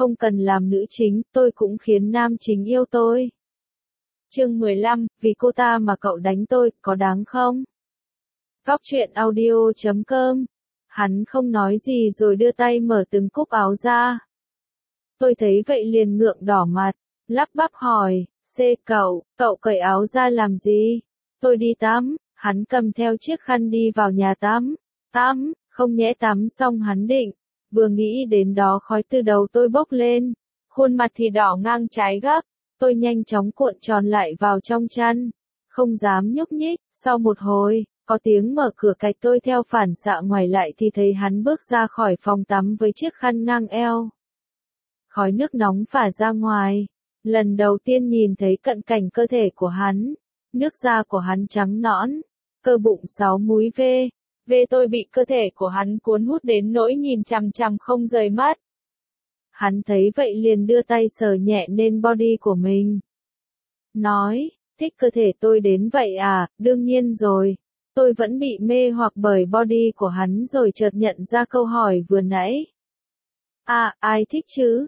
không cần làm nữ chính, tôi cũng khiến nam chính yêu tôi. Chương 15, vì cô ta mà cậu đánh tôi, có đáng không? Góc truyện audio.com. Hắn không nói gì rồi đưa tay mở từng cúc áo ra. Tôi thấy vậy liền ngượng đỏ mặt, lắp bắp hỏi, cậu cởi áo ra làm gì? Tôi đi tắm, hắn cầm theo chiếc khăn đi vào nhà tắm. Không nhẽ tắm xong hắn định, vừa nghĩ đến đó khói từ đầu tôi bốc lên, khuôn mặt thì đỏ ngang trái gác, tôi nhanh chóng cuộn tròn lại vào trong chăn, không dám nhúc nhích. Sau một hồi, có tiếng mở cửa cạch, tôi theo phản xạ ngoảnh lại thì thấy hắn bước ra khỏi phòng tắm với chiếc khăn ngang eo. Khói nước nóng phả ra ngoài, lần đầu tiên nhìn thấy cận cảnh cơ thể của hắn, nước da của hắn trắng nõn, cơ bụng 6 múi v. Tôi bị cơ thể của hắn cuốn hút đến nỗi nhìn chằm chằm không rời mắt. Hắn thấy vậy liền đưa tay sờ nhẹ lên body của mình. Nói, thích cơ thể tôi đến vậy à, đương nhiên rồi. Tôi vẫn bị mê hoặc bởi body của hắn rồi chợt nhận ra câu hỏi vừa nãy. Ai thích chứ?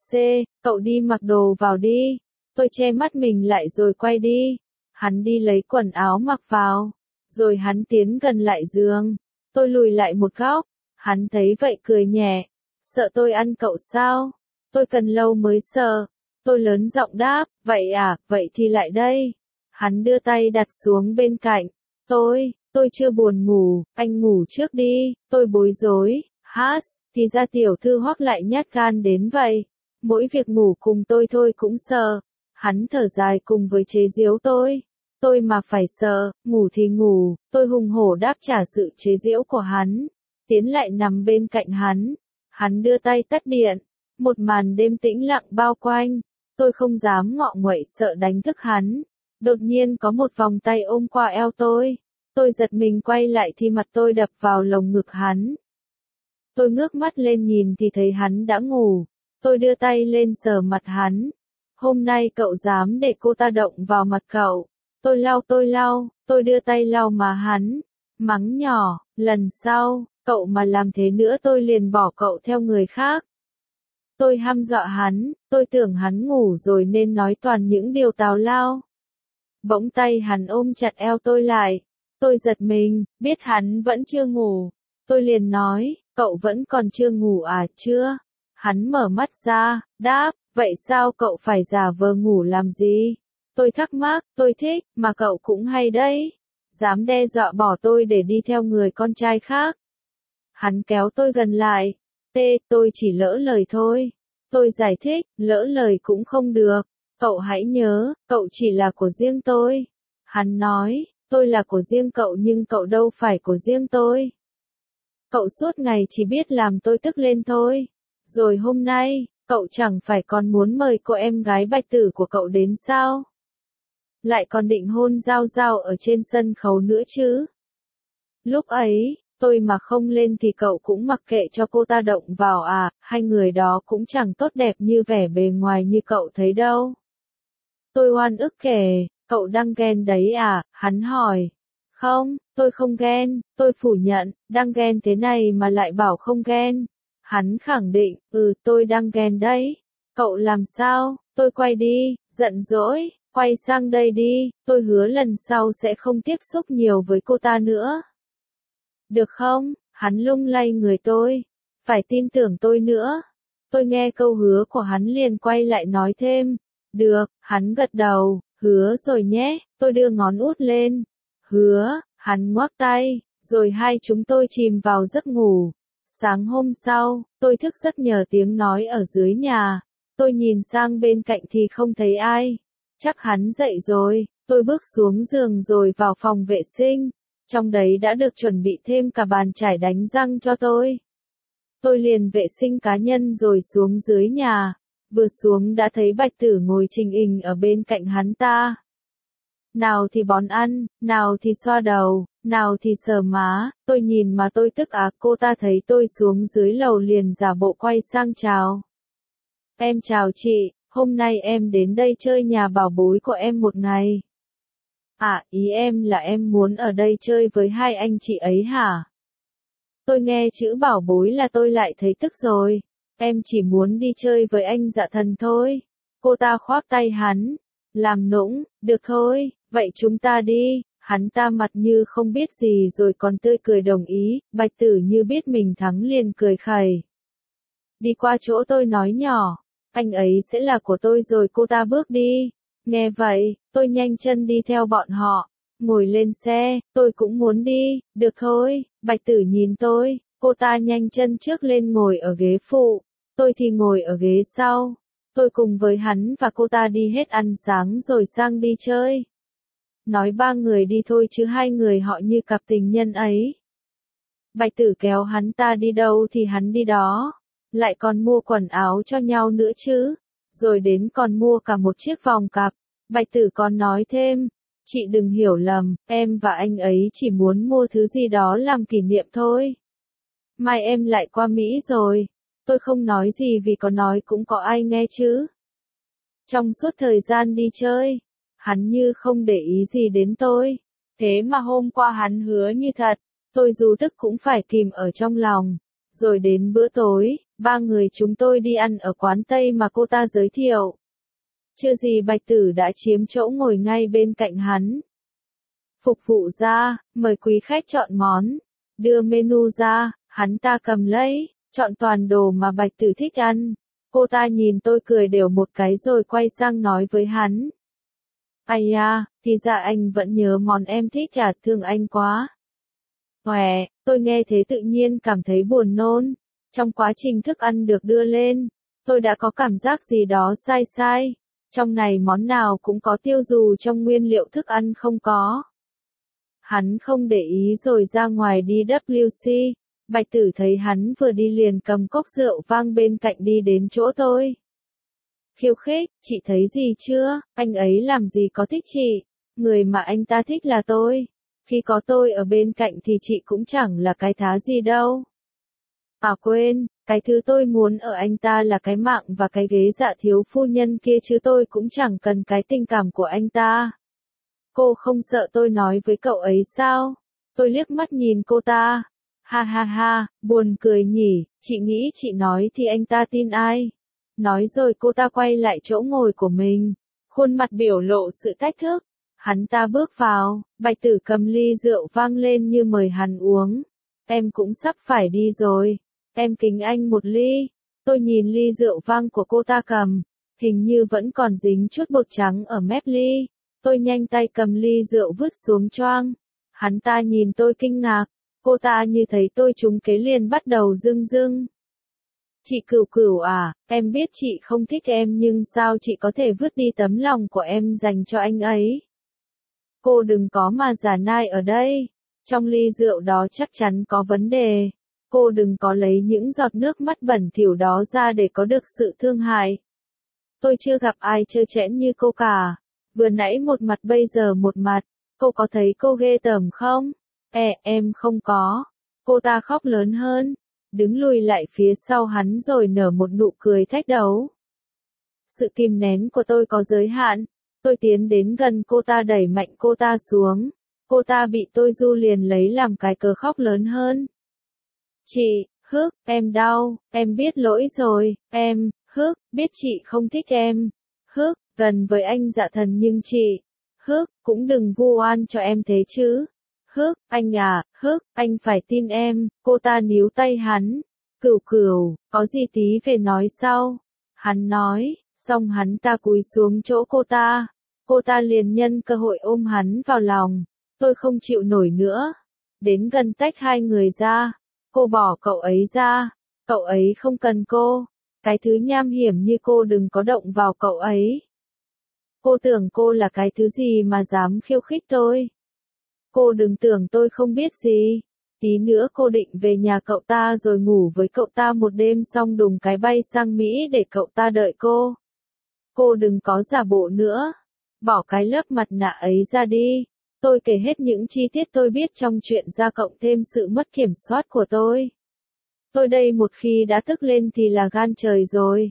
Cậu đi mặc đồ vào đi. Tôi che mắt mình lại rồi quay đi. Hắn đi lấy quần áo mặc vào. Rồi hắn tiến gần lại giường. Tôi lùi lại một góc. Hắn thấy vậy cười nhẹ. Sợ tôi ăn cậu sao? Tôi cần lâu mới sợ. Tôi lớn giọng đáp, vậy à, vậy thì lại đây. Hắn đưa tay đặt xuống bên cạnh. Tôi chưa buồn ngủ, anh ngủ trước đi. Tôi bối rối, thì ra tiểu thư Hoắc lại nhát gan đến vậy. Mỗi việc ngủ cùng tôi thôi cũng sợ. Hắn thở dài cùng với chế giễu tôi. Tôi mà phải sợ, ngủ thì ngủ, tôi hùng hổ đáp trả sự chế giễu của hắn. Tiến lại nằm bên cạnh hắn. Hắn đưa tay tắt điện. Một màn đêm tĩnh lặng bao quanh. Tôi không dám ngọ nguậy sợ đánh thức hắn. Đột nhiên có một vòng tay ôm qua eo tôi. Tôi giật mình quay lại thì mặt tôi đập vào lồng ngực hắn. Tôi ngước mắt lên nhìn thì thấy hắn đã ngủ. Tôi đưa tay lên sờ mặt hắn. Hôm nay cậu dám để cô ta động vào mặt cậu. Tôi lau, tôi đưa tay lau mà hắn. Mắng nhỏ, lần sau, cậu mà làm thế nữa tôi liền bỏ cậu theo người khác. Tôi hăm dọa hắn, tôi tưởng hắn ngủ rồi nên nói toàn những điều tào lao. Bỗng tay hắn ôm chặt eo tôi lại. Tôi giật mình, biết hắn vẫn chưa ngủ. Tôi liền nói, cậu vẫn còn chưa ngủ à? Chưa. Hắn mở mắt ra, đáp, vậy sao cậu phải giả vờ ngủ làm gì? Tôi thắc mắc, tôi thích, mà cậu cũng hay đấy. Dám đe dọa bỏ tôi để đi theo người con trai khác. Hắn kéo tôi gần lại. Tôi chỉ lỡ lời thôi. Tôi giải thích, lỡ lời cũng không được. Cậu hãy nhớ, cậu chỉ là của riêng tôi. Hắn nói, tôi là của riêng cậu nhưng cậu đâu phải của riêng tôi. Cậu suốt ngày chỉ biết làm tôi tức lên thôi. Rồi hôm nay, cậu chẳng phải còn muốn mời cô em gái Bạch Tử của cậu đến sao? Lại còn định hôn Giao Giao ở trên sân khấu nữa chứ? Lúc ấy, tôi mà không lên thì cậu cũng mặc kệ cho cô ta động vào à, hai người đó cũng chẳng tốt đẹp như vẻ bề ngoài như cậu thấy đâu. Tôi oan ức kể, cậu đang ghen đấy à, hắn hỏi. Không, tôi không ghen, tôi phủ nhận, đang ghen thế này mà lại bảo không ghen. Hắn khẳng định, tôi đang ghen đấy. Cậu làm sao? Tôi quay đi, giận dỗi, quay sang đây đi, tôi hứa lần sau sẽ không tiếp xúc nhiều với cô ta nữa. Được không? Hắn lung lay người tôi. Phải tin tưởng tôi nữa. Tôi nghe câu hứa của hắn liền quay lại nói thêm. Được, hắn gật đầu, hứa rồi nhé, tôi đưa ngón út lên. Hứa, hắn ngoắc tay, rồi hai chúng tôi chìm vào giấc ngủ. Sáng hôm sau, tôi thức giấc nhờ tiếng nói ở dưới nhà. Tôi nhìn sang bên cạnh thì không thấy ai. Chắc hắn dậy rồi, tôi bước xuống giường rồi vào phòng vệ sinh. Trong đấy đã được chuẩn bị thêm cả bàn chải đánh răng cho tôi. Tôi liền vệ sinh cá nhân rồi xuống dưới nhà. Vừa xuống đã thấy Bạch Tử ngồi trình hình ở bên cạnh hắn ta. Nào thì bón ăn, nào thì xoa đầu, nào thì sờ má, tôi nhìn mà tôi tức cô ta thấy tôi xuống dưới lầu liền giả bộ quay sang chào. Em chào chị, hôm nay em đến đây chơi nhà bảo bối của em một ngày. Ý em là em muốn ở đây chơi với hai anh chị ấy hả? Tôi nghe chữ bảo bối là tôi lại thấy tức rồi. em chỉ muốn đi chơi với anh Dạ Thần thôi. Cô ta khoác tay hắn, làm nũng, được thôi, vậy chúng ta đi. Hắn ta mặt như không biết gì rồi còn tươi cười đồng ý, Bạch Tử Như biết mình thắng liền cười khẩy. Đi qua chỗ tôi nói nhỏ, anh ấy sẽ là của tôi rồi cô ta bước đi. Nghe vậy, tôi nhanh chân đi theo bọn họ, ngồi lên xe, tôi cũng muốn đi, được thôi, Bạch Tử nhìn tôi, cô ta nhanh chân trước lên ngồi ở ghế phụ, tôi thì ngồi ở ghế sau. Tôi cùng với hắn và cô ta đi hết ăn sáng rồi sang đi chơi. Nói 3 người đi thôi chứ 2 người họ như cặp tình nhân ấy. Bạch Tử kéo hắn ta đi đâu thì hắn đi đó. Lại còn mua quần áo cho nhau nữa chứ. Rồi đến còn mua cả một chiếc vòng cặp. Bạch Tử còn nói thêm, chị đừng hiểu lầm, em và anh ấy chỉ muốn mua thứ gì đó làm kỷ niệm thôi. Mai em lại qua Mỹ rồi. Tôi không nói gì vì có nói cũng có ai nghe chứ. Trong suốt thời gian đi chơi, hắn như không để ý gì đến tôi. Thế mà hôm qua hắn hứa như thật, tôi dù tức cũng phải kìm ở trong lòng. Rồi đến bữa tối, 3 người chúng tôi đi ăn ở quán Tây mà cô ta giới thiệu. Chưa gì Bạch Tử đã chiếm chỗ ngồi ngay bên cạnh hắn. Phục vụ ra, mời quý khách chọn món. Đưa menu ra, hắn ta cầm lấy, chọn toàn đồ mà Bạch Tử thích ăn. Cô ta nhìn tôi cười đều một cái rồi quay sang nói với hắn. Ai à, thì ra anh vẫn nhớ món em thích à, thương anh quá. Khỏe, tôi nghe thế tự nhiên cảm thấy buồn nôn. Trong quá trình thức ăn được đưa lên, tôi đã có cảm giác gì đó sai sai. Trong này món nào cũng có tiêu dù trong nguyên liệu thức ăn không có. Hắn không để ý rồi ra ngoài đi WC. Bạch Tử thấy hắn vừa đi liền cầm cốc rượu vang bên cạnh đi đến chỗ tôi. Khiêu khích, chị thấy gì chưa, anh ấy làm gì có thích chị, người mà anh ta thích là tôi. Khi có tôi ở bên cạnh thì chị cũng chẳng là cái thá gì đâu. À quên, cái thứ tôi muốn ở anh ta là cái mạng và cái ghế Dạ thiếu phu nhân kia chứ tôi cũng chẳng cần cái tình cảm của anh ta. Cô không sợ tôi nói với cậu ấy sao? Tôi liếc mắt nhìn cô ta. Ha ha ha, buồn cười nhỉ, chị nghĩ chị nói thì anh ta tin ai? Nói rồi cô ta quay lại chỗ ngồi của mình, khuôn mặt biểu lộ sự thách thức. Hắn ta bước vào, Bạch Tử cầm ly rượu vang lên như mời hắn uống. Em cũng sắp phải đi rồi, em kính anh một ly. Tôi nhìn ly rượu vang của cô ta cầm, hình như vẫn còn dính chút bột trắng ở mép ly. Tôi nhanh tay cầm ly rượu vứt xuống choang. Hắn ta nhìn tôi kinh ngạc, cô ta như thấy tôi trúng kế liền bắt đầu rưng rưng. Chị Cửu Cửu à, em biết chị không thích em nhưng sao chị có thể vứt đi tấm lòng của em dành cho anh ấy? Cô đừng có mà giả nai ở đây. Trong ly rượu đó chắc chắn có vấn đề. Cô đừng có lấy những giọt nước mắt bẩn thỉu đó ra để có được sự thương hại. Tôi chưa gặp ai trơ trẽn như cô cả. Vừa nãy một mặt bây giờ một mặt. Cô có thấy cô ghê tởm không? Em không có. Cô ta khóc lớn hơn. Đứng lùi lại phía sau hắn rồi nở một nụ cười thách đấu. Sự kìm nén của tôi có giới hạn. Tôi tiến đến gần cô ta đẩy mạnh cô ta xuống. Cô ta bị tôi du liền lấy làm cái cớ khóc lớn hơn. Chị, em đau, em biết lỗi rồi, em, biết chị không thích em. Gần với anh Dạ Thần nhưng chị, cũng đừng vu oan cho em thế chứ. Anh à, anh phải tin em, cô ta níu tay hắn. Cửu Cửu, có gì tí về nói sau. Hắn nói, xong hắn ta cúi xuống chỗ cô ta. Cô ta liền nhân cơ hội ôm hắn vào lòng. Tôi không chịu nổi nữa. Đến gần tách hai người ra. Cô bỏ cậu ấy ra. Cậu ấy không cần cô. Cái thứ nham hiểm như cô đừng có động vào cậu ấy. Cô tưởng cô là cái thứ gì mà dám khiêu khích tôi. Cô đừng tưởng tôi không biết gì. Tí nữa cô định về nhà cậu ta rồi ngủ với cậu ta một đêm xong đùng cái bay sang Mỹ để cậu ta đợi cô. Cô đừng có giả bộ nữa. Bỏ cái lớp mặt nạ ấy ra đi. Tôi kể hết những chi tiết tôi biết trong chuyện ra cộng thêm sự mất kiểm soát của tôi. Tôi đây một khi đã tức lên thì là gan trời rồi.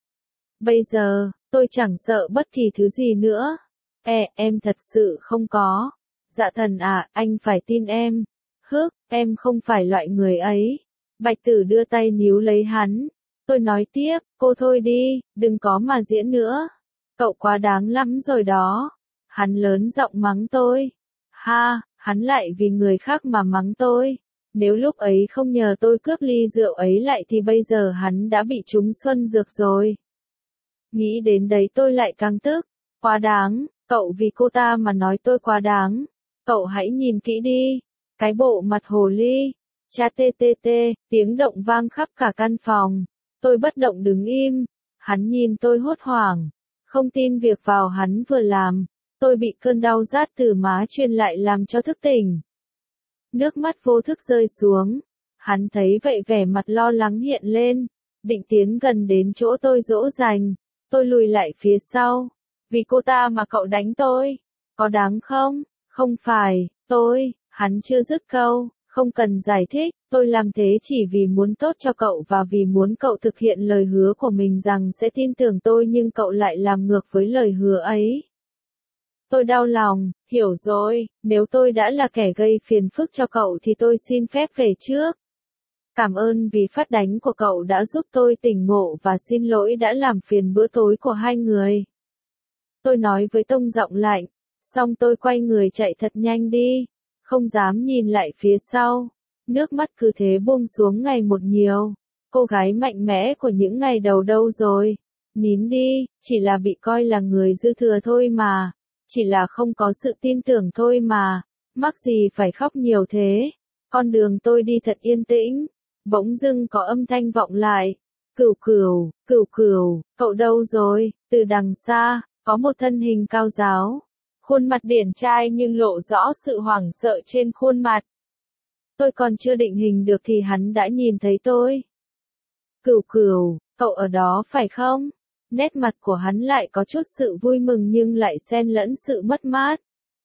Bây giờ, tôi chẳng sợ bất kỳ thứ gì nữa. Em thật sự không có. Dạ Thần à, anh phải tin em. Em không phải loại người ấy. Bạch Tử đưa tay níu lấy hắn. Tôi nói tiếp, cô thôi đi, đừng có mà diễn nữa. Cậu quá đáng lắm rồi đó. Hắn lớn giọng mắng tôi. Ha, hắn lại vì người khác mà mắng tôi. Nếu lúc ấy không nhờ tôi cướp ly rượu ấy lại thì bây giờ hắn đã bị trúng xuân dược rồi. Nghĩ đến đấy tôi lại càng tức. Quá đáng, cậu vì cô ta mà nói tôi quá đáng. Cậu hãy nhìn kỹ đi. Cái bộ mặt hồ ly. Cha tê tê tê, tiếng động vang khắp cả căn phòng. Tôi bất động đứng im. Hắn nhìn tôi hốt hoảng. Không tin việc vào hắn vừa làm. Tôi bị cơn đau rát từ má truyền lại làm cho thức tỉnh. Nước mắt vô thức rơi xuống. Hắn thấy vậy vẻ mặt lo lắng hiện lên. Định tiến gần đến chỗ tôi dỗ dành. Tôi lùi lại phía sau. Vì cô ta mà cậu đánh tôi. Có đáng không? Không phải, tôi, hắn chưa dứt câu. Không cần giải thích, tôi làm thế chỉ vì muốn tốt cho cậu và vì muốn cậu thực hiện lời hứa của mình rằng sẽ tin tưởng tôi nhưng cậu lại làm ngược với lời hứa ấy. Tôi đau lòng, hiểu rồi, nếu tôi đã là kẻ gây phiền phức cho cậu thì tôi xin phép về trước. Cảm ơn vì phát đánh của cậu đã giúp tôi tỉnh ngộ và xin lỗi đã làm phiền bữa tối của hai người. Tôi nói với tông giọng lạnh, xong tôi quay người chạy thật nhanh đi, không dám nhìn lại phía sau. Nước mắt cứ thế buông xuống ngày một nhiều. Cô gái mạnh mẽ của những ngày đầu đâu rồi? Nín đi, chỉ là bị coi là người dư thừa thôi mà. Chỉ là không có sự tin tưởng thôi mà. Mắc gì phải khóc nhiều thế? Con đường tôi đi thật yên tĩnh. Bỗng dưng có âm thanh vọng lại. Cửu cửu, cửu cửu, cậu đâu rồi? Từ đằng xa, có một thân hình cao ráo. Khuôn mặt điển trai nhưng lộ rõ sự hoảng sợ trên khuôn mặt. Tôi còn chưa định hình được thì hắn đã nhìn thấy tôi. Cửu cửu, cậu ở đó phải không? Nét mặt của hắn lại có chút sự vui mừng nhưng lại xen lẫn sự mất mát.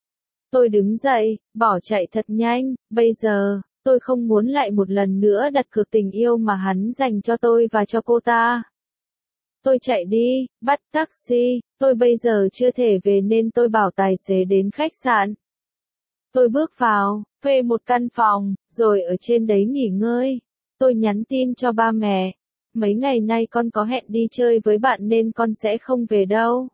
Tôi đứng dậy, bỏ chạy thật nhanh, bây giờ, tôi không muốn lại một lần nữa đặt cược tình yêu mà hắn dành cho tôi và cho cô ta. Tôi chạy đi, bắt taxi, tôi bây giờ chưa thể về nên tôi bảo tài xế đến khách sạn. Tôi bước vào, thuê một căn phòng, rồi ở trên đấy nghỉ ngơi. Tôi nhắn tin cho ba mẹ. Mấy ngày nay con có hẹn đi chơi với bạn nên con sẽ không về đâu.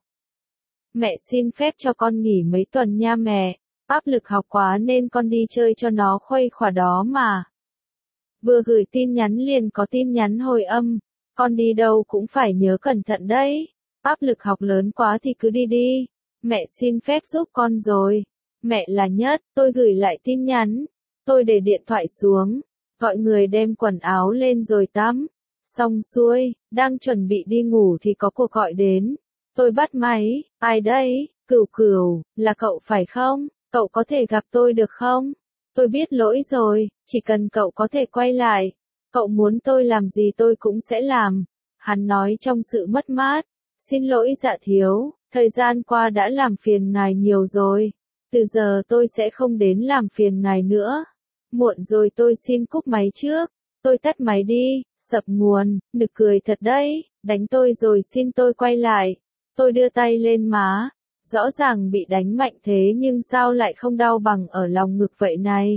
Mẹ xin phép cho con nghỉ mấy tuần nha mẹ. Áp lực học quá nên con đi chơi cho nó khuây khỏa đó mà. Vừa gửi tin nhắn liền có tin nhắn hồi âm. Con đi đâu cũng phải nhớ cẩn thận đấy. Áp lực học lớn quá thì cứ đi đi. Mẹ xin phép giúp con rồi. Mẹ là nhất, tôi gửi lại tin nhắn. Tôi để điện thoại xuống. Gọi người đem quần áo lên rồi tắm. Xong xuôi, đang chuẩn bị đi ngủ thì có cuộc gọi đến. Tôi bắt máy, ai đấy? Cửu cửu, là cậu phải không? Cậu có thể gặp tôi được không? Tôi biết lỗi rồi, chỉ cần cậu có thể quay lại. Cậu muốn tôi làm gì tôi cũng sẽ làm. Hắn nói trong sự mất mát. Xin lỗi dạ thiếu, thời gian qua đã làm phiền ngài nhiều rồi. Từ giờ tôi sẽ không đến làm phiền ngài nữa. Muộn rồi tôi xin cúp máy trước. Tôi tắt máy đi, sập nguồn, nực cười thật đấy, đánh tôi rồi xin tôi quay lại. Tôi đưa tay lên má. Rõ ràng bị đánh mạnh thế nhưng sao lại không đau bằng ở lòng ngực vậy này?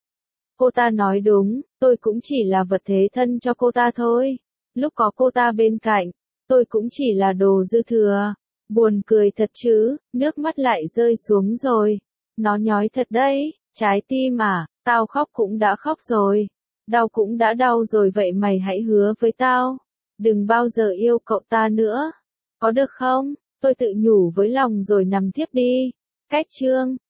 Cô ta nói đúng, tôi cũng chỉ là vật thế thân cho cô ta thôi. Lúc có cô ta bên cạnh, tôi cũng chỉ là đồ dư thừa. Buồn cười thật chứ, nước mắt lại rơi xuống rồi. Nó nhói thật đấy, trái tim à, tao khóc cũng đã khóc rồi. Đau cũng đã đau rồi vậy mày hãy hứa với tao. Đừng bao giờ yêu cậu ta nữa. Có được không? Tôi tự nhủ với lòng rồi nằm thiếp đi. Cách chương